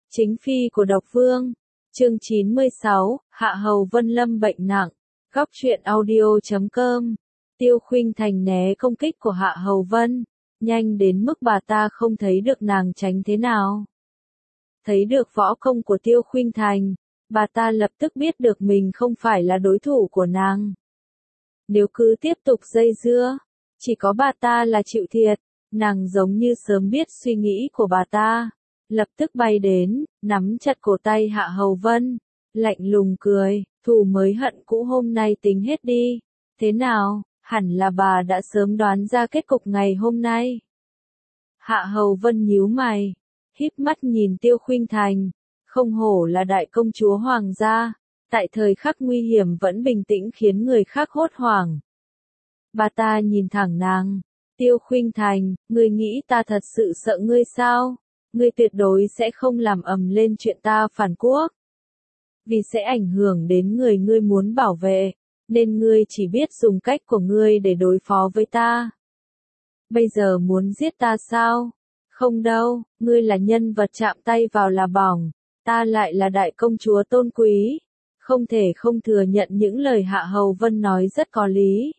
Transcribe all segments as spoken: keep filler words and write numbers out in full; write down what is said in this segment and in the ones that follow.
Chính phi của độc vương. Chương chín mươi sáu, Hạ Hầu Vân lâm bệnh nặng. Góc truyện audio chấm com. Tiêu Khuynh Thành né công kích của Hạ Hầu Vân, nhanh đến mức bà ta không thấy được nàng tránh thế nào. Thấy được võ công của Tiêu Khuynh Thành, bà ta lập tức biết được mình không phải là đối thủ của nàng. Nếu cứ tiếp tục dây dưa, chỉ có bà ta là chịu thiệt. Nàng giống như sớm biết suy nghĩ của bà ta, lập tức bay đến, nắm chặt cổ tay Hạ Hầu Vân, lạnh lùng cười, thù mới hận cũ hôm nay tính hết đi. Thế nào, hẳn là bà đã sớm đoán ra kết cục ngày hôm nay. Hạ Hầu Vân nhíu mày, híp mắt nhìn Tiêu Khuynh Thành, không hổ là đại công chúa hoàng gia, tại thời khắc nguy hiểm vẫn bình tĩnh khiến người khác hốt hoảng. Bà ta nhìn thẳng nàng, Tiêu Khuynh Thành, ngươi nghĩ ta thật sự sợ ngươi sao? Ngươi tuyệt đối sẽ không làm ầm lên chuyện ta phản quốc. Vì sẽ ảnh hưởng đến người ngươi muốn bảo vệ, nên ngươi chỉ biết dùng cách của ngươi để đối phó với ta. Bây giờ muốn giết ta sao? Không đâu, ngươi là nhân vật chạm tay vào là bỏng, ta lại là đại công chúa tôn quý. Không thể không thừa nhận những lời Hạ Hầu Vân nói rất có lý.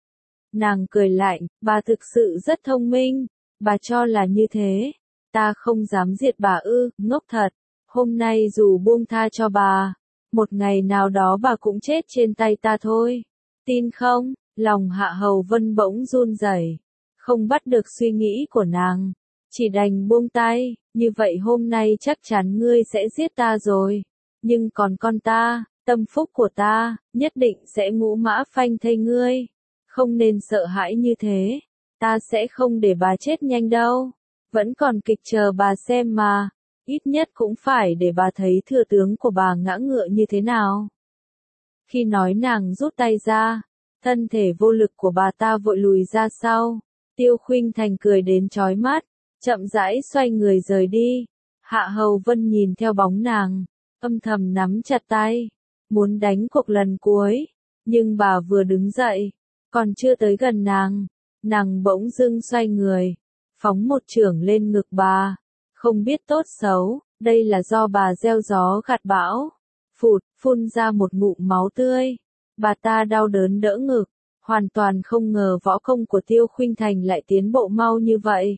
Nàng cười lạnh, bà thực sự rất thông minh, bà cho là như thế. Ta không dám diệt bà ư, ngốc thật. Hôm nay dù buông tha cho bà, một ngày nào đó bà cũng chết trên tay ta thôi. Tin không? Lòng Hạ Hầu Vân bỗng run rẩy, không bắt được suy nghĩ của nàng, chỉ đành buông tay. Như vậy hôm nay chắc chắn ngươi sẽ giết ta rồi. Nhưng còn con ta, tâm phúc của ta, nhất định sẽ ngũ mã phanh thây ngươi. Không nên sợ hãi như thế, ta sẽ không để bà chết nhanh đâu. Vẫn còn kịch chờ bà xem mà, ít nhất cũng phải để bà thấy thừa tướng của bà ngã ngựa như thế nào. Khi nói nàng rút tay ra, thân thể vô lực của bà ta vội lùi ra sau. Tiêu Khuynh Thành cười đến chói mắt, chậm rãi xoay người rời đi. Hạ Hầu Vân nhìn theo bóng nàng, âm thầm nắm chặt tay, muốn đánh cuộc lần cuối. Nhưng bà vừa đứng dậy, còn chưa tới gần nàng, nàng bỗng dưng xoay người, phóng một chưởng lên ngực bà. Không biết tốt xấu, đây là do bà gieo gió gặt bão. Phụt, phun ra một ngụm máu tươi. Bà ta đau đớn đỡ ngực, hoàn toàn không ngờ võ công của Tiêu Khuynh Thành lại tiến bộ mau như vậy.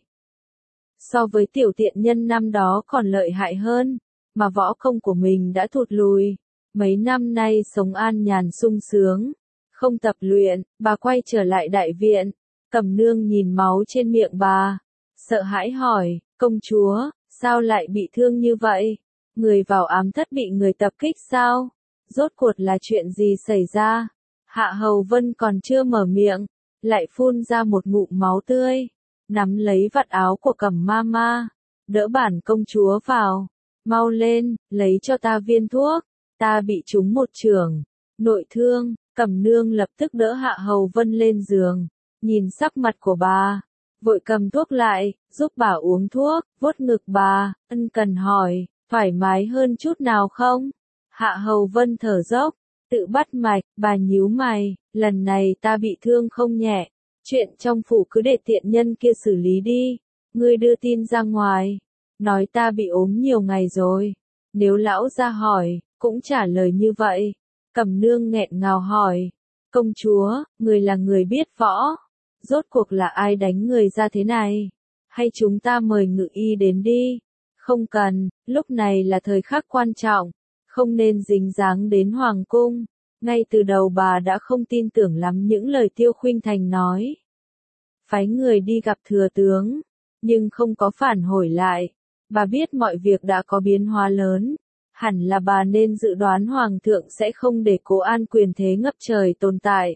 So với tiểu tiện nhân năm đó còn lợi hại hơn, mà võ công của mình đã thụt lùi. Mấy năm nay sống an nhàn sung sướng, không tập luyện, bà quay trở lại đại viện. Cẩm Nương nhìn máu trên miệng bà, sợ hãi hỏi, công chúa, sao lại bị thương như vậy? Người vào ám thất bị người tập kích sao? Rốt cuộc là chuyện gì xảy ra? Hạ Hầu Vân còn chưa mở miệng, lại phun ra một ngụm máu tươi, nắm lấy vạt áo của Cẩm Mama, đỡ bản công chúa vào, mau lên, lấy cho ta viên thuốc, ta bị trúng một chưởng, nội thương. Cẩm Nương lập tức đỡ Hạ Hầu Vân lên giường, nhìn sắc mặt của bà, vội cầm thuốc lại, giúp bà uống thuốc, vuốt ngực bà, ân cần hỏi, thoải mái hơn chút nào không? Hạ Hầu Vân thở dốc, tự bắt mạch, bà nhíu mày, lần này ta bị thương không nhẹ, chuyện trong phủ cứ để tiện nhân kia xử lý đi, ngươi đưa tin ra ngoài, nói ta bị ốm nhiều ngày rồi, nếu lão ra hỏi, cũng trả lời như vậy. Cẩm Nương nghẹn ngào hỏi, công chúa, người là người biết võ, rốt cuộc là ai đánh người ra thế này? Hay chúng ta mời ngự y đến đi? Không cần, lúc này là thời khắc quan trọng, không nên dính dáng đến hoàng cung. Ngay từ đầu bà đã không tin tưởng lắm những lời Tiêu Khuynh Thành nói. Phái người đi gặp thừa tướng, nhưng không có phản hồi lại. Bà biết mọi việc đã có biến hóa lớn. Hẳn là bà nên dự đoán hoàng thượng sẽ không để Cố An quyền thế ngập trời tồn tại.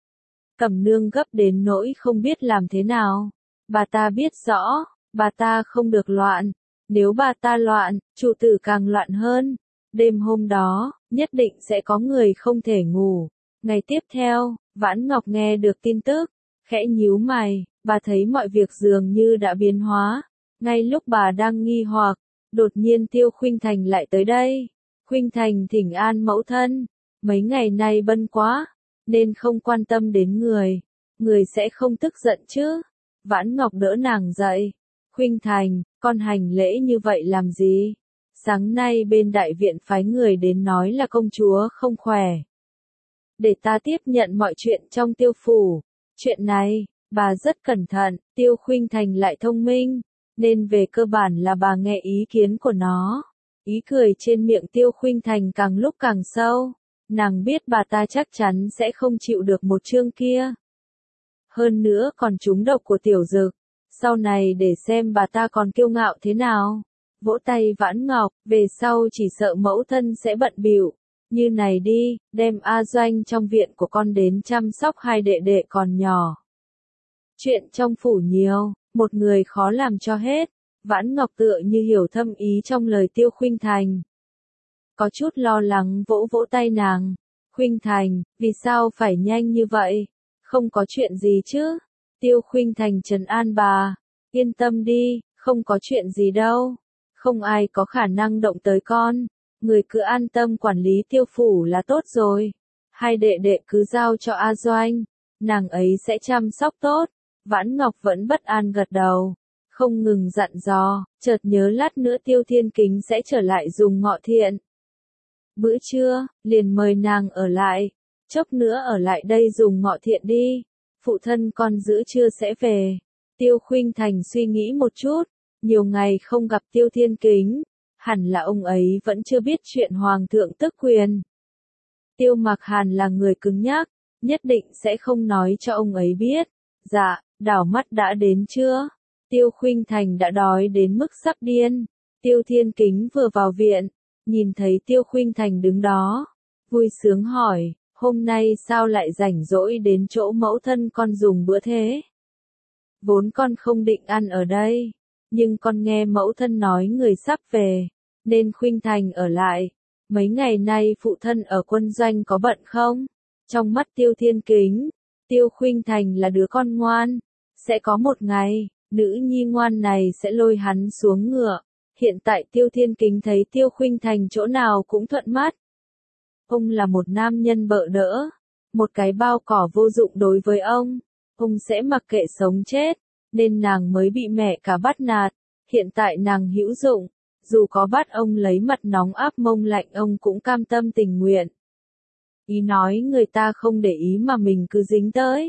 Cẩm Nương gấp đến nỗi không biết làm thế nào. Bà ta biết rõ, bà ta không được loạn. Nếu bà ta loạn, chủ tử càng loạn hơn. Đêm hôm đó, nhất định sẽ có người không thể ngủ. Ngày tiếp theo, Vãn Ngọc nghe được tin tức, khẽ nhíu mày, bà thấy mọi việc dường như đã biến hóa. Ngay lúc bà đang nghi hoặc, đột nhiên Tiêu Khuynh Thành lại tới đây. Khuynh Thành thỉnh an mẫu thân, mấy ngày nay bận quá, nên không quan tâm đến người. Người sẽ không tức giận chứ? Vãn Ngọc đỡ nàng dậy. Khuynh Thành, con hành lễ như vậy làm gì? Sáng nay bên đại viện phái người đến nói là công chúa không khỏe. Để ta tiếp nhận mọi chuyện trong Tiêu phủ. Chuyện này, bà rất cẩn thận, Tiêu Khuynh Thành lại thông minh, nên về cơ bản là bà nghe ý kiến của nó. Ý cười trên miệng Tiêu Khuynh Thành càng lúc càng sâu, nàng biết bà ta chắc chắn sẽ không chịu được một chương kia. Hơn nữa còn trúng độc của Tiểu Dực, sau này để xem bà ta còn kiêu ngạo thế nào. Vỗ tay Vãn Ngọc, về sau chỉ sợ mẫu thân sẽ bận bịu. Như này đi, đem A Doanh trong viện của con đến chăm sóc hai đệ đệ còn nhỏ. Chuyện trong phủ nhiều, một người khó làm cho hết. Vãn Ngọc tựa như hiểu thâm ý trong lời Tiêu Khuynh Thành. Có chút lo lắng vỗ vỗ tay nàng. Khuynh Thành, vì sao phải nhanh như vậy? Không có chuyện gì chứ? Tiêu Khuynh Thành trấn an bà. Yên tâm đi, không có chuyện gì đâu. Không ai có khả năng động tới con. Người cứ an tâm quản lý Tiêu phủ là tốt rồi. Hai đệ đệ cứ giao cho A Doanh. Nàng ấy sẽ chăm sóc tốt. Vãn Ngọc vẫn bất an gật đầu. Không ngừng dặn dò, chợt nhớ lát nữa Tiêu Thiên Kính sẽ trở lại dùng ngọ thiện. Bữa trưa, liền mời nàng ở lại. Chốc nữa ở lại đây dùng ngọ thiện đi. Phụ thân con giữa trưa sẽ về. Tiêu Khuynh Thành suy nghĩ một chút. Nhiều ngày không gặp Tiêu Thiên Kính. Hẳn là ông ấy vẫn chưa biết chuyện Hoàng thượng tước quyền. Tiêu Mặc Hàn là người cứng nhắc, nhất định sẽ không nói cho ông ấy biết. Dạ, đảo mắt đã đến chưa? Tiêu Khuynh Thành đã đói đến mức sắp điên. Tiêu Thiên Kính vừa vào viện, nhìn thấy Tiêu Khuynh Thành đứng đó, vui sướng hỏi, hôm nay sao lại rảnh rỗi đến chỗ mẫu thân con dùng bữa thế? Vốn con không định ăn ở đây, nhưng con nghe mẫu thân nói người sắp về, nên Khuynh Thành ở lại. Mấy ngày nay phụ thân ở quân doanh có bận không? Trong mắt Tiêu Thiên Kính, Tiêu Khuynh Thành là đứa con ngoan. Sẽ có một ngày, nữ nhi ngoan này sẽ lôi hắn xuống ngựa. Hiện tại Tiêu Thiên Kính thấy Tiêu Khuynh Thành chỗ nào cũng thuận mắt. Ông là một nam nhân bợ đỡ, một cái bao cỏ vô dụng đối với ông. Ông sẽ mặc kệ sống chết, nên nàng mới bị mẹ cả bắt nạt. Hiện tại nàng hữu dụng, dù có bắt ông lấy mặt nóng áp mông lạnh ông cũng cam tâm tình nguyện. Ý nói người ta không để ý mà mình cứ dính tới.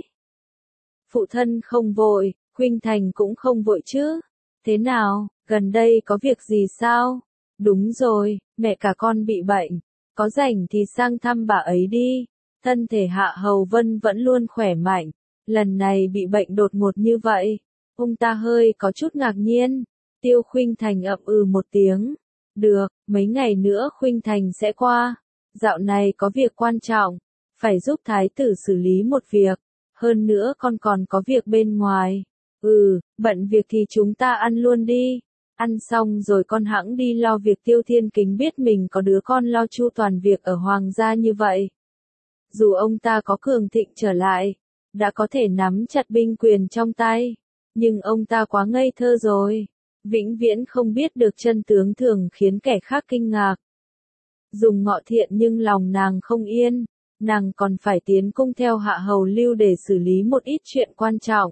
Phụ thân không vội, Khuynh Thành cũng không vội chứ. Thế nào, gần đây có việc gì sao? Đúng rồi, mẹ cả con bị bệnh. Có rảnh thì sang thăm bà ấy đi. Thân thể Hạ Hầu Vân vẫn luôn khỏe mạnh. Lần này bị bệnh đột ngột như vậy. Ông ta hơi có chút ngạc nhiên. Tiêu Khuynh Thành ậm ừ một tiếng. Được, mấy ngày nữa Khuynh Thành sẽ qua. Dạo này có việc quan trọng. Phải giúp thái tử xử lý một việc. Hơn nữa con còn có việc bên ngoài. Ừ, bận việc thì chúng ta ăn luôn đi. Ăn xong rồi con hẵng đi lo việc. Tiêu Thiên Kính biết mình có đứa con lo chu toàn việc ở hoàng gia như vậy. Dù ông ta có cường thịnh trở lại, đã có thể nắm chặt binh quyền trong tay, nhưng ông ta quá ngây thơ rồi. Vĩnh viễn không biết được chân tướng thường khiến kẻ khác kinh ngạc. Dùng ngọ thiện nhưng lòng nàng không yên, nàng còn phải tiến cung theo Hạ Hầu Lưu để xử lý một ít chuyện quan trọng.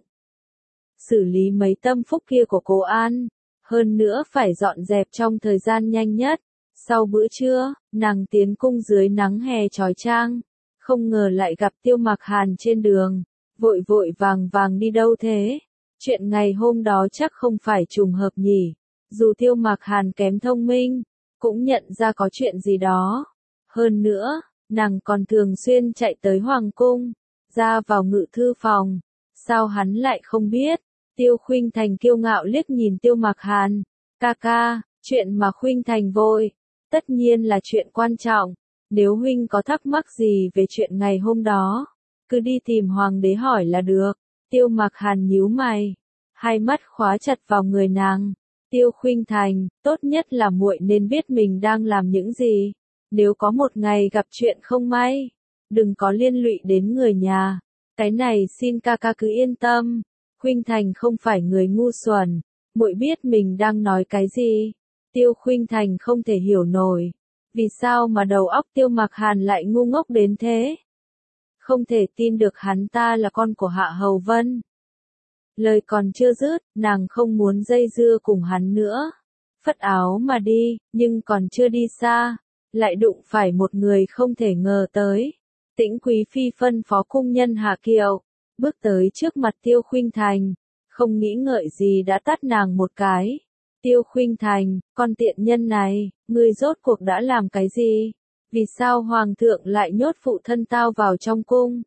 Xử lý mấy tâm phúc kia của Cố An, hơn nữa phải dọn dẹp trong thời gian nhanh nhất. Sau bữa trưa, nàng tiến cung dưới nắng hè chói chang, không ngờ lại gặp Tiêu Mặc Hàn trên đường, vội vội vàng vàng đi đâu thế? Chuyện ngày hôm đó chắc không phải trùng hợp nhỉ, dù Tiêu Mặc Hàn kém thông minh, cũng nhận ra có chuyện gì đó. Hơn nữa, nàng còn thường xuyên chạy tới Hoàng cung, ra vào ngự thư phòng, sao hắn lại không biết? Tiêu Khuynh Thành kiêu ngạo liếc nhìn Tiêu Mặc Hàn, ca ca, chuyện mà Khuynh Thành vội, tất nhiên là chuyện quan trọng, nếu huynh có thắc mắc gì về chuyện ngày hôm đó, cứ đi tìm hoàng đế hỏi là được. Tiêu Mặc Hàn nhíu mày, hai mắt khóa chặt vào người nàng. Tiêu Khuynh Thành, tốt nhất là muội nên biết mình đang làm những gì. Nếu có một ngày gặp chuyện không may, đừng có liên lụy đến người nhà. Cái này xin ca ca cứ yên tâm. Khuynh Thành không phải người ngu xuẩn, muội biết mình đang nói cái gì. Tiêu Khuynh Thành không thể hiểu nổi, vì sao mà đầu óc Tiêu Mặc Hàn lại ngu ngốc đến thế. Không thể tin được hắn ta là con của Hạ Hầu Vân. Lời còn chưa dứt, nàng không muốn dây dưa cùng hắn nữa. phất áo mà đi, nhưng còn chưa đi xa, lại đụng phải một người không thể ngờ tới. Tĩnh Quý Phi phân phó cung nhân hạ kiệu, bước tới trước mặt Tiêu Khuynh Thành, không nghĩ ngợi gì đã tát nàng một cái. Tiêu Khuynh Thành, con tiện nhân này, ngươi rốt cuộc đã làm cái gì? Vì sao hoàng thượng lại nhốt phụ thân tao vào trong cung?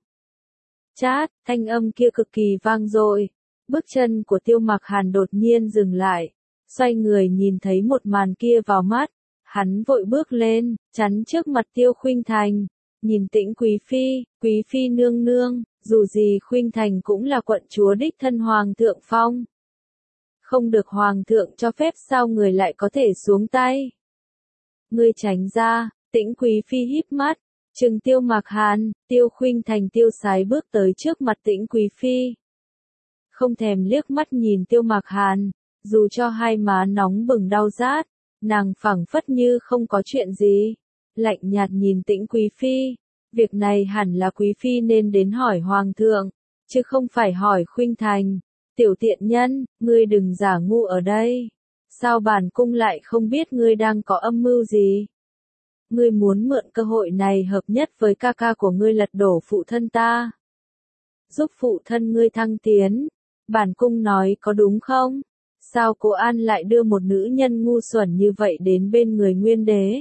Chát, thanh âm kia cực kỳ vang dội. Bước chân của Tiêu Mặc Hàn đột nhiên dừng lại, xoay người nhìn thấy một màn kia vào mắt, hắn vội bước lên, chắn trước mặt Tiêu Khuynh Thành, nhìn Tĩnh Quý Phi, Quý Phi nương nương, dù gì Khuynh Thành cũng là quận chúa đích thân hoàng thượng phong. Không được hoàng thượng cho phép sao người lại có thể xuống tay? Ngươi tránh ra, Tĩnh Quý Phi híp mắt, trừng Tiêu Mặc Hàn. Tiêu Khuynh Thành tiêu sái bước tới trước mặt Tĩnh Quý Phi. Không thèm liếc mắt nhìn Tiêu Mặc Hàn, dù cho hai má nóng bừng đau rát, nàng phảng phất như không có chuyện gì. Lạnh nhạt nhìn Tĩnh Quý Phi, việc này hẳn là Quý Phi nên đến hỏi hoàng thượng, chứ không phải hỏi Khuynh Thành. Tiểu tiện nhân, ngươi đừng giả ngu ở đây. Sao bản cung lại không biết ngươi đang có âm mưu gì? Ngươi muốn mượn cơ hội này hợp nhất với ca ca của ngươi lật đổ phụ thân ta. Giúp phụ thân ngươi thăng tiến. Bản cung nói có đúng không? Sao Cố An lại đưa một nữ nhân ngu xuẩn như vậy đến bên người Nguyên Đế?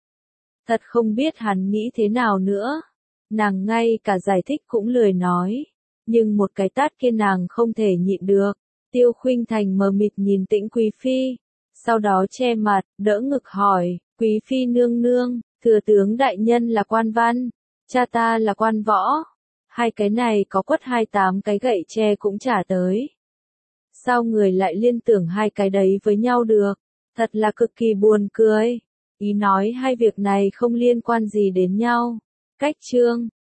Thật không biết hắn nghĩ thế nào nữa. Nàng ngay cả giải thích cũng lười nói. Nhưng một cái tát kia nàng không thể nhịn được. Tiêu Khuynh Thành mờ mịt nhìn Tĩnh Quý Phi, sau đó che mặt, đỡ ngực hỏi, Quý Phi nương nương, thừa tướng đại nhân là quan văn, cha ta là quan võ. Hai cái này có quất hai tám cái gậy tre cũng trả tới. Sao người lại liên tưởng hai cái đấy với nhau được? Thật là cực kỳ buồn cười. Ý nói hai việc này không liên quan gì đến nhau. Cách chương